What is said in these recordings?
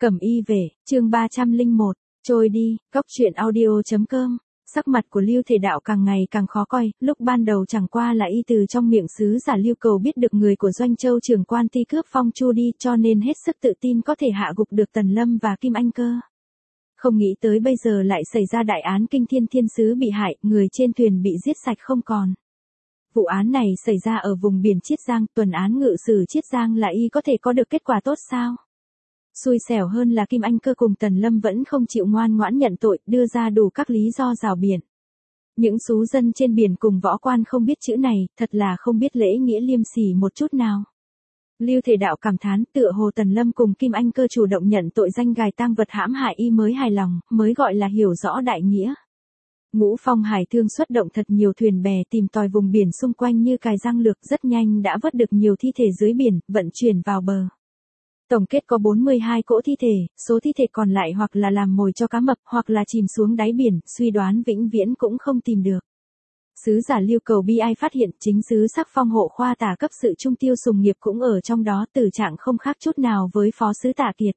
Cẩm y về, chương 301, trôi đi, góc truyện audio.com. Sắc mặt của Lưu Thể Đạo càng ngày càng khó coi, lúc ban đầu chẳng qua là y từ trong miệng sứ giả Lưu Cầu biết được người của Doanh Châu trưởng quan ti cướp Phong Chu đi, cho nên hết sức tự tin có thể hạ gục được Tần Lâm và Kim Anh Cơ. Không nghĩ tới bây giờ lại xảy ra đại án kinh thiên, thiên sứ bị hại, người trên thuyền bị giết sạch không còn. Vụ án này xảy ra ở vùng biển Chiết Giang, tuần án ngự sử Chiết Giang là y có thể có được kết quả tốt sao? Xui xẻo hơn là Kim Anh Cơ cùng Tần Lâm vẫn không chịu ngoan ngoãn nhận tội, đưa ra đủ các lý do rào biển. Những sú dân trên biển cùng võ quan không biết chữ này, thật là không biết lễ nghĩa liêm sỉ một chút nào. Lưu Thể Đạo cảm thán, tựa hồ Tần Lâm cùng Kim Anh Cơ chủ động nhận tội danh gài tang vật hãm hại y mới hài lòng, mới gọi là hiểu rõ đại nghĩa. Ngũ Phong Hải Thương xuất động thật nhiều thuyền bè tìm tòi vùng biển xung quanh như cài răng lược, rất nhanh đã vớt được nhiều thi thể dưới biển, vận chuyển vào bờ. Tổng kết có 42 cỗ thi thể, số thi thể còn lại hoặc là làm mồi cho cá mập, hoặc là chìm xuống đáy biển, suy đoán vĩnh viễn cũng không tìm được. Sứ giả Lưu Cầu bi ai phát hiện chính sứ Sắc Phong hộ khoa tả cấp sự Trung Tiêu Sùng Nghiệp cũng ở trong đó, tử trạng không khác chút nào với phó sứ Tạ Kiệt.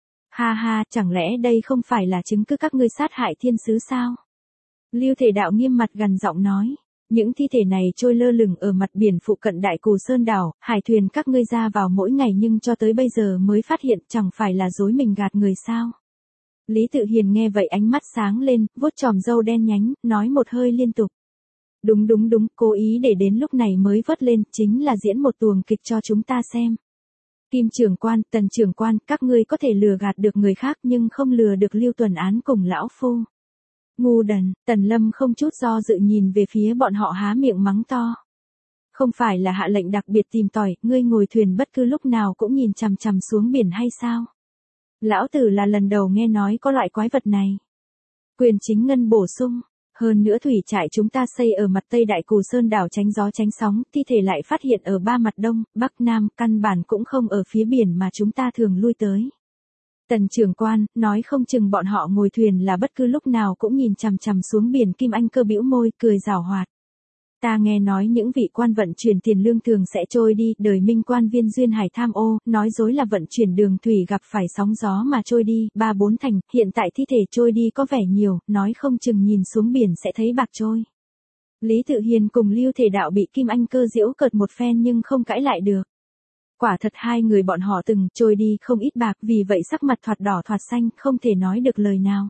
Ha ha, chẳng lẽ đây không phải là chứng cứ các ngươi sát hại thiên sứ sao? Lưu Thể Đạo nghiêm mặt gằn giọng nói. Những thi thể này trôi lơ lửng ở mặt biển phụ cận Đại Cù Sơn đảo, hải thuyền các ngươi ra vào mỗi ngày nhưng cho tới bây giờ mới phát hiện, chẳng phải là dối mình gạt người sao? Lý Tự Hiền nghe vậy ánh mắt sáng lên, vuốt chòm râu đen nhánh, nói một hơi liên tục. Đúng, cố ý để đến lúc này mới vớt lên, chính là diễn một tuồng kịch cho chúng ta xem. Kim trưởng quan, Tần trưởng quan, các ngươi có thể lừa gạt được người khác nhưng không lừa được Lưu Tuần Án cùng lão phu. Ngu đần, Tần Lâm không chút do dự nhìn về phía bọn họ há miệng mắng to. Không phải là hạ lệnh đặc biệt tìm tòi, ngươi ngồi thuyền bất cứ lúc nào cũng nhìn chằm chằm xuống biển hay sao? Lão tử là lần đầu nghe nói có loại quái vật này. Quyền Chính Ngân bổ sung, hơn nữa thủy trại chúng ta xây ở mặt Tây Đại Cù Sơn đảo tránh gió tránh sóng, thi thể lại phát hiện ở ba mặt Đông, Bắc Nam, căn bản cũng không ở phía biển mà chúng ta thường lui tới. Tần trưởng quan, nói không chừng bọn họ ngồi thuyền là bất cứ lúc nào cũng nhìn chằm chằm xuống biển. Kim Anh Cơ bĩu môi, cười giảo hoạt. Ta nghe nói những vị quan vận chuyển tiền lương thường sẽ trôi đi, đời Minh quan viên duyên hải tham ô, nói dối là vận chuyển đường thủy gặp phải sóng gió mà trôi đi, 3-4 thành, hiện tại thi thể trôi đi có vẻ nhiều, nói không chừng nhìn xuống biển sẽ thấy bạc trôi. Lý Tự Hiền cùng Lưu Thể Đạo bị Kim Anh Cơ giễu cợt một phen nhưng không cãi lại được. Quả thật hai người bọn họ từng trôi đi không ít bạc, vì vậy sắc mặt thoạt đỏ thoạt xanh, không thể nói được lời nào.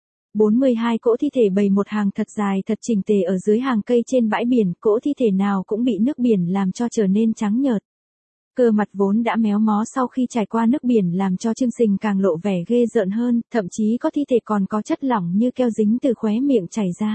42 cỗ thi thể bày một hàng thật dài thật chỉnh tề ở dưới hàng cây trên bãi biển, cỗ thi thể nào cũng bị nước biển làm cho trở nên trắng nhợt. Cơ mặt vốn đã méo mó sau khi trải qua nước biển làm cho chương trình càng lộ vẻ ghê rợn hơn, thậm chí có thi thể còn có chất lỏng như keo dính từ khóe miệng chảy ra.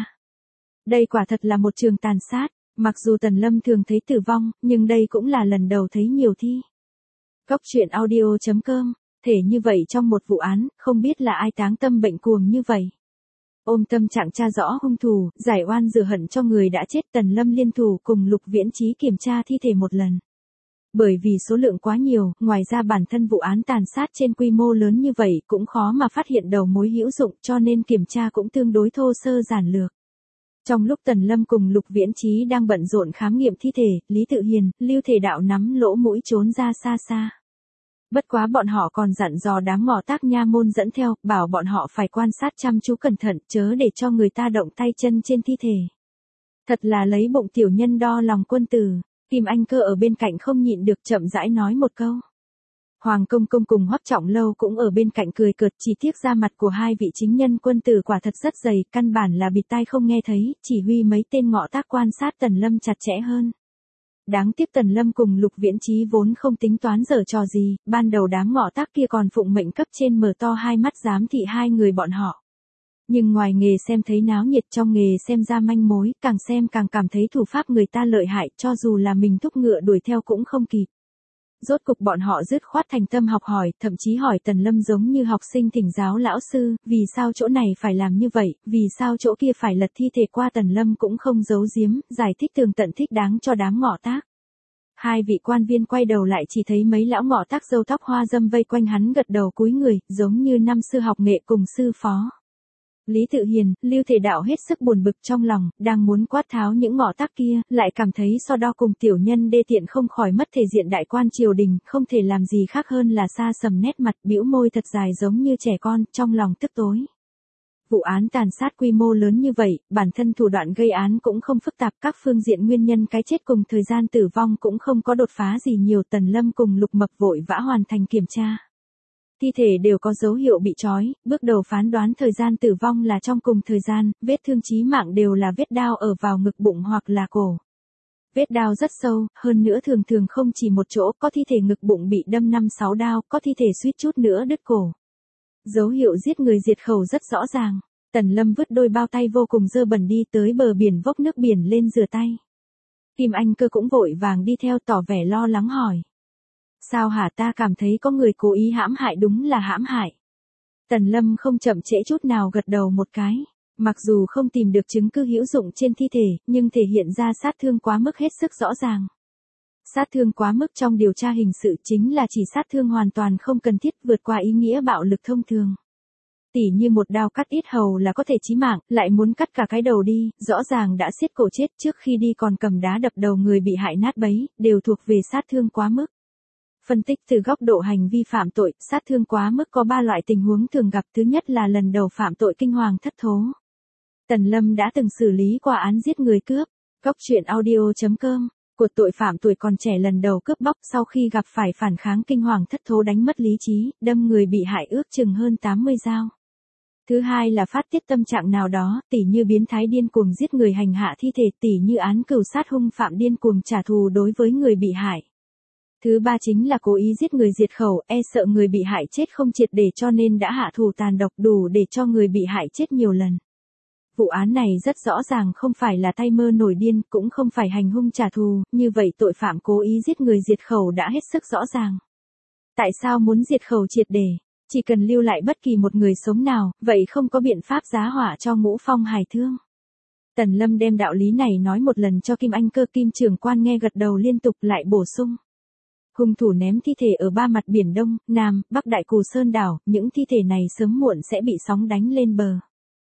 Đây quả thật là một trường tàn sát. Mặc dù Tần Lâm thường thấy tử vong, nhưng đây cũng là lần đầu thấy nhiều thi. Góc truyện audio.com, thể như vậy trong một vụ án, không biết là ai táng tâm bệnh cuồng như vậy. Ôm tâm trạng tra rõ hung thủ, giải oan rửa hận cho người đã chết, Tần Lâm liên thủ cùng Lục Viễn Chí kiểm tra thi thể một lần. Bởi vì số lượng quá nhiều, ngoài ra bản thân vụ án tàn sát trên quy mô lớn như vậy cũng khó mà phát hiện đầu mối hữu dụng, cho nên kiểm tra cũng tương đối thô sơ giản lược. Trong lúc Tần Lâm cùng Lục Viễn Chí đang bận rộn khám nghiệm thi thể, Lý Tự Hiền, Lưu Thể Đạo nắm lỗ mũi trốn ra xa xa. Bất quá bọn họ còn dặn dò đám ngọ tác nha môn dẫn theo, bảo bọn họ phải quan sát chăm chú cẩn thận, chớ để cho người ta động tay chân trên thi thể. Thật là lấy bụng tiểu nhân đo lòng quân tử. Kim Anh Cơ ở bên cạnh không nhịn được chậm rãi nói một câu. Hoàng Công Công cùng Hoắc Trọng Lâu cũng ở bên cạnh cười cợt, chỉ tiếc da mặt của hai vị chính nhân quân tử quả thật rất dày, căn bản là bịt tai không nghe thấy, chỉ huy mấy tên ngọ tác quan sát Tần Lâm chặt chẽ hơn. Đáng tiếc Tần Lâm cùng Lục Viễn Chí vốn không tính toán giở trò gì, ban đầu đám ngọ tác kia còn phụng mệnh cấp trên mở to hai mắt giám thị hai người bọn họ. Nhưng ngoài nghề xem thấy náo nhiệt, trong nghề xem ra manh mối, càng xem càng cảm thấy thủ pháp người ta lợi hại, cho dù là mình thúc ngựa đuổi theo cũng không kịp. Rốt cục bọn họ dứt khoát thành tâm học hỏi, thậm chí hỏi Tần Lâm giống như học sinh thỉnh giáo lão sư, vì sao chỗ này phải làm như vậy, vì sao chỗ kia phải lật thi thể qua. Tần Lâm cũng không giấu giếm, giải thích tường tận thích đáng cho đám ngọ tác. Hai vị quan viên quay đầu lại chỉ thấy mấy lão ngọ tác râu tóc hoa râm vây quanh hắn gật đầu cúi người, giống như năm xưa học nghệ cùng sư phó. Lý Tự Hiền, Lưu Thể Đạo hết sức buồn bực trong lòng, đang muốn quát tháo những ngọ tác kia, lại cảm thấy so đo cùng tiểu nhân đê tiện không khỏi mất thể diện đại quan triều đình, không thể làm gì khác hơn là sa sầm nét mặt, bĩu môi thật dài giống như trẻ con, trong lòng tức tối. Vụ án tàn sát quy mô lớn như vậy, bản thân thủ đoạn gây án cũng không phức tạp, các phương diện nguyên nhân cái chết cùng thời gian tử vong cũng không có đột phá gì nhiều. Tần Lâm cùng Lục Mập vội vã hoàn thành kiểm tra. Thi thể đều có dấu hiệu bị trói, bước đầu phán đoán thời gian tử vong là trong cùng thời gian, vết thương chí mạng đều là vết đao ở vào ngực bụng hoặc là cổ. Vết đao rất sâu, hơn nữa thường thường không chỉ một chỗ, có thi thể ngực bụng bị đâm 5-6 đao, có thi thể suýt chút nữa đứt cổ. Dấu hiệu giết người diệt khẩu rất rõ ràng. Tần Lâm vứt đôi bao tay vô cùng dơ bẩn đi tới bờ biển vốc nước biển lên rửa tay. Kim Anh Cơ cũng vội vàng đi theo tỏ vẻ lo lắng hỏi. Sao hả, ta cảm thấy có người cố ý hãm hại, đúng là hãm hại. Tần Lâm không chậm trễ chút nào gật đầu một cái. Mặc dù không tìm được chứng cứ hữu dụng trên thi thể, nhưng thể hiện ra sát thương quá mức hết sức rõ ràng. Sát thương quá mức trong điều tra hình sự chính là chỉ sát thương hoàn toàn không cần thiết, vượt qua ý nghĩa bạo lực thông thường. Tỉ như một đao cắt yết hầu là có thể chí mạng, lại muốn cắt cả cái đầu đi, rõ ràng đã xiết cổ chết, trước khi đi còn cầm đá đập đầu người bị hại nát bấy, đều thuộc về sát thương quá mức. Phân tích từ góc độ hành vi phạm tội, sát thương quá mức có 3 loại tình huống thường gặp. Thứ nhất là lần đầu phạm tội kinh hoàng thất thố. Tần Lâm đã từng xử lý qua án giết người cướp. Cóc truyện audio.com, của tội phạm tuổi còn trẻ lần đầu cướp bóc, sau khi gặp phải phản kháng kinh hoàng thất thố đánh mất lý trí, đâm người bị hại ước chừng hơn 80 dao. Thứ hai là phát tiết tâm trạng nào đó, tỉ như biến thái điên cuồng giết người hành hạ thi thể, tỉ như án cừu sát hung phạm điên cuồng trả thù đối với người bị hại. Thứ ba chính là cố ý giết người diệt khẩu, e sợ người bị hại chết không triệt để cho nên đã hạ thủ tàn độc đủ để cho người bị hại chết nhiều lần. Vụ án này rất rõ ràng không phải là tay mơ nổi điên, cũng không phải hành hung trả thù, như vậy tội phạm cố ý giết người diệt khẩu đã hết sức rõ ràng. Tại sao muốn diệt khẩu triệt để? Chỉ cần lưu lại bất kỳ một người sống nào, vậy không có biện pháp giá họa cho Ngũ Phong Hải Thương. Tần Lâm đem đạo lý này nói một lần cho Kim Anh Cơ, Kim trưởng quan nghe gật đầu liên tục, lại bổ sung. Hung thủ ném thi thể ở 3 mặt biển Đông, Nam, Bắc Đại Cù Sơn đảo, những thi thể này sớm muộn sẽ bị sóng đánh lên bờ.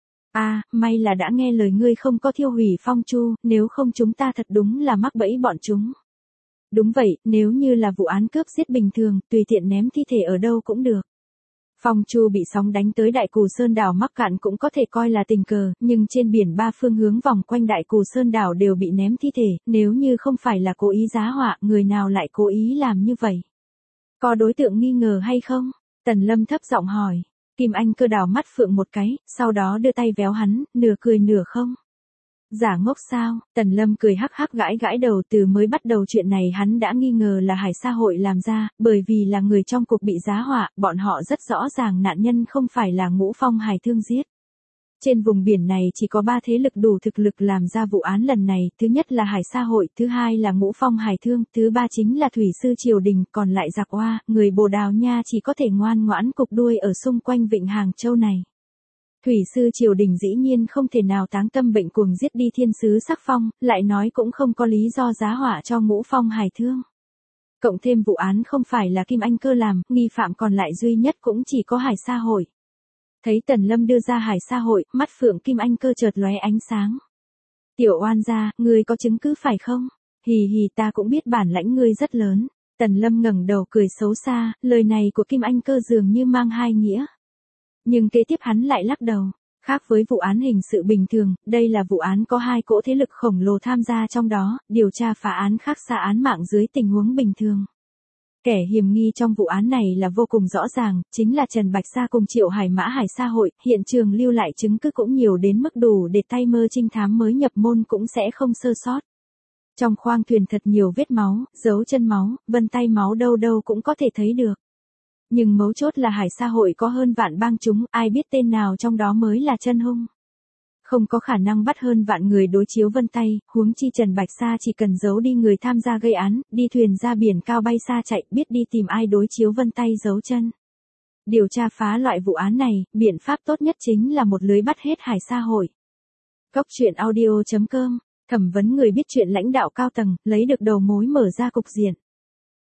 May là đã nghe lời ngươi không có thiêu hủy Phong Chu, nếu không chúng ta thật đúng là mắc bẫy bọn chúng. Đúng vậy, nếu như là vụ án cướp giết bình thường, tùy tiện ném thi thể ở đâu cũng được. Phong Chu bị sóng đánh tới Đại Cù Sơn đảo mắc cạn cũng có thể coi là tình cờ, nhưng trên biển 3 phương hướng vòng quanh Đại Cù Sơn đảo đều bị ném thi thể, nếu như không phải là cố ý giá họa, người nào lại cố ý làm như vậy? Có đối tượng nghi ngờ hay không? Tần Lâm thấp giọng hỏi. Kim Anh Cơ đảo mắt phượng một cái, sau đó đưa tay véo hắn, nửa cười nửa không. Giả ngốc sao? Tần Lâm cười hắc hắc gãi gãi đầu, từ mới bắt đầu chuyện này hắn đã nghi ngờ là Hải Sa Hội làm ra, bởi vì là người trong cuộc bị giá họa, bọn họ rất rõ ràng nạn nhân không phải là Ngũ Phong Hải Thương giết. Trên vùng biển này chỉ có 3 thế lực đủ thực lực làm ra vụ án lần này, thứ nhất là Hải Sa Hội, thứ hai là Ngũ Phong Hải Thương, thứ ba chính là Thủy sư triều đình, còn lại giặc oa, người Bồ Đào Nha chỉ có thể ngoan ngoãn cục đuôi ở xung quanh vịnh Hàng Châu này. Thủy sư triều đình dĩ nhiên không thể nào táng tâm bệnh cuồng giết đi thiên sứ Sắc Phong, lại nói cũng không có lý do giá họa cho Ngũ Phong Hải Thương. Cộng thêm vụ án không phải là Kim Anh Cơ làm, nghi phạm còn lại duy nhất cũng chỉ có Hải Sa Hội. Thấy Tần Lâm đưa ra Hải Sa Hội, mắt phượng Kim Anh Cơ chợt lóe ánh sáng. Tiểu oan gia, ngươi có chứng cứ phải không? Hì hì, ta cũng biết bản lãnh ngươi rất lớn. Tần Lâm ngẩng đầu cười xấu xa, lời này của Kim Anh Cơ dường như mang hai nghĩa. Nhưng kế tiếp hắn lại lắc đầu. Khác với vụ án hình sự bình thường, đây là vụ án có 2 cỗ thế lực khổng lồ tham gia trong đó, điều tra phá án khác xa án mạng dưới tình huống bình thường. Kẻ hiểm nghi trong vụ án này là vô cùng rõ ràng, chính là Trần Bạch Sa cùng Triệu Hải Mã Hải Sa Hội, hiện trường lưu lại chứng cứ cũng nhiều đến mức đủ để tay mơ trinh thám mới nhập môn cũng sẽ không sơ sót. Trong khoang thuyền thật nhiều vết máu, dấu chân máu, vân tay máu đâu đâu cũng có thể thấy được. Nhưng mấu chốt là Hải Sa Hội có hơn vạn bang chúng, ai biết tên nào trong đó mới là chân hung. Không có khả năng bắt hơn vạn người đối chiếu vân tay, huống chi Trần Bạch Sa chỉ cần giấu đi người tham gia gây án, đi thuyền ra biển cao bay xa chạy, biết đi tìm ai đối chiếu vân tay dấu chân. Điều tra phá loại vụ án này, biện pháp tốt nhất chính là một lưới bắt hết Hải Sa Hội. Cóc truyện audio.com, thẩm vấn người biết chuyện lãnh đạo cao tầng, lấy được đầu mối mở ra cục diện.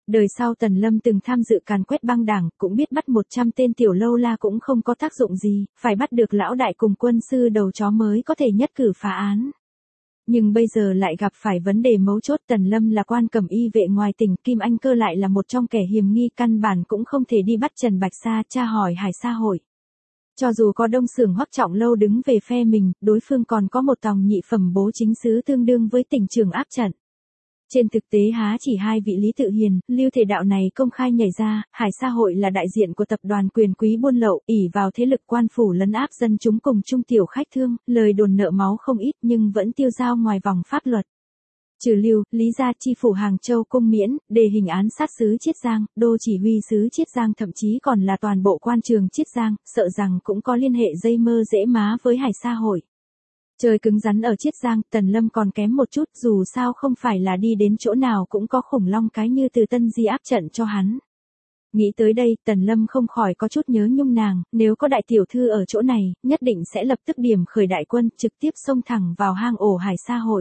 Đời sau Tần Lâm từng tham dự càn quét băng đảng, cũng biết bắt 100 tên tiểu lâu la cũng không có tác dụng gì, phải bắt được lão đại cùng quân sư đầu chó mới có thể nhất cử phá án. Nhưng bây giờ lại gặp phải vấn đề mấu chốt. Tần Lâm là quan cẩm y vệ ngoài tỉnh, Kim Anh Cơ lại là một trong kẻ hiểm nghi, căn bản cũng không thể đi bắt Trần Bạch Sa tra hỏi Hải Sa Hội. Cho dù có Đông Xưởng Hoắc Trọng Lâu đứng về phe mình, đối phương còn có một tòng nhị phẩm bố chính sứ tương đương với tỉnh trưởng áp trận. Trên thực tế há chỉ hai vị Lý Tự Hiền, Lưu Thể Đạo này công khai nhảy ra. Hải Sa Hội là đại diện của tập đoàn quyền quý buôn lậu, ỷ vào thế lực quan phủ lấn áp dân chúng cùng trung tiểu khách thương, lời đồn nợ máu không ít nhưng vẫn tiêu dao ngoài vòng pháp luật. Trừ Lưu, Lý gia chi phủ Hàng Châu cung miễn, đề hình án sát sứ Chiết Giang, đô chỉ huy sứ Chiết Giang, thậm chí còn là toàn bộ quan trường Chiết Giang, sợ rằng cũng có liên hệ dây mơ dễ má với Hải Sa Hội. Trời cứng rắn ở Chiết Giang, Tần Lâm còn kém một chút, dù sao không phải là đi đến chỗ nào cũng có khủng long cái như Từ Tân Di áp trận cho hắn. Nghĩ tới đây, Tần Lâm không khỏi có chút nhớ nhung nàng, nếu có đại tiểu thư ở chỗ này, nhất định sẽ lập tức điểm khởi đại quân, trực tiếp xông thẳng vào hang ổ Hải Sa Hội.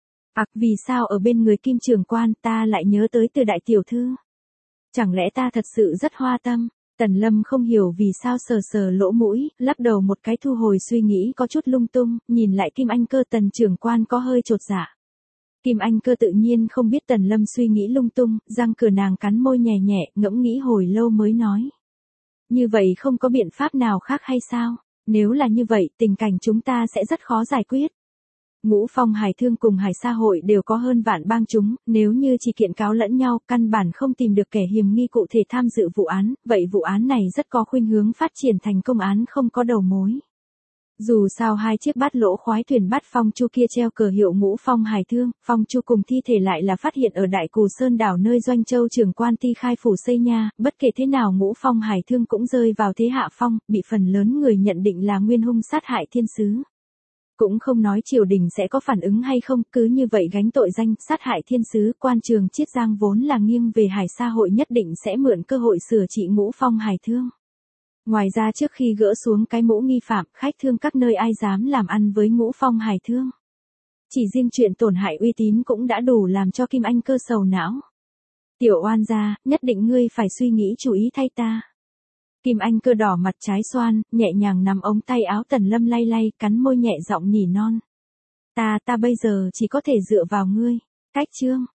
Vì sao ở bên người Kim Trường Quan ta lại nhớ tới Từ đại tiểu thư? Chẳng lẽ ta thật sự rất hoa tâm? Tần Lâm không hiểu vì sao, sờ sờ lỗ mũi, lắc đầu một cái thu hồi suy nghĩ có chút lung tung, nhìn lại Kim Anh Cơ. Tần trưởng quan có hơi chột dạ. Kim Anh Cơ tự nhiên không biết Tần Lâm suy nghĩ lung tung, răng cửa nàng cắn môi nhẹ nhẹ, ngẫm nghĩ hồi lâu mới nói. Như vậy không có biện pháp nào khác hay sao? Nếu là như vậy, tình cảnh chúng ta sẽ rất khó giải quyết. Ngũ Phong Hải Thương cùng Hải Sa Hội đều có hơn vạn bang chúng, nếu như chỉ kiện cáo lẫn nhau, căn bản không tìm được kẻ hiểm nghi cụ thể tham dự vụ án, vậy vụ án này rất có khuynh hướng phát triển thành công án không có đầu mối. Dù sao hai chiếc bát lỗ khoái thuyền bát phong chu kia treo cờ hiệu Ngũ Phong Hải Thương, phong chu cùng thi thể lại là phát hiện ở Đại Cù Sơn đảo nơi Doanh Châu trưởng quan ty khai phủ xây nha, bất kể thế nào Ngũ Phong Hải Thương cũng rơi vào thế hạ phong, bị phần lớn người nhận định là nguyên hung sát hại thiên sứ. Cũng không nói triều đình sẽ có phản ứng hay không, cứ như vậy gánh tội danh sát hại thiên sứ. Quan trường Chiết Giang vốn là nghiêng về Hải Sa Hội, nhất định sẽ mượn cơ hội sửa trị Ngũ Phong Hải Thương. Ngoài ra trước khi gỡ xuống cái mũ nghi phạm, khách thương các nơi ai dám làm ăn với Ngũ Phong Hải Thương. Chỉ riêng chuyện tổn hại uy tín cũng đã đủ làm cho Kim Anh Cơ sầu não. Tiểu oan gia, nhất định ngươi phải suy nghĩ chú ý thay ta. Kim Anh Cơ đỏ mặt trái xoan, nhẹ nhàng nắm ống tay áo Tần Lâm lay lay, cắn môi nhẹ giọng nỉ non. Ta bây giờ chỉ có thể dựa vào ngươi. Cách chương.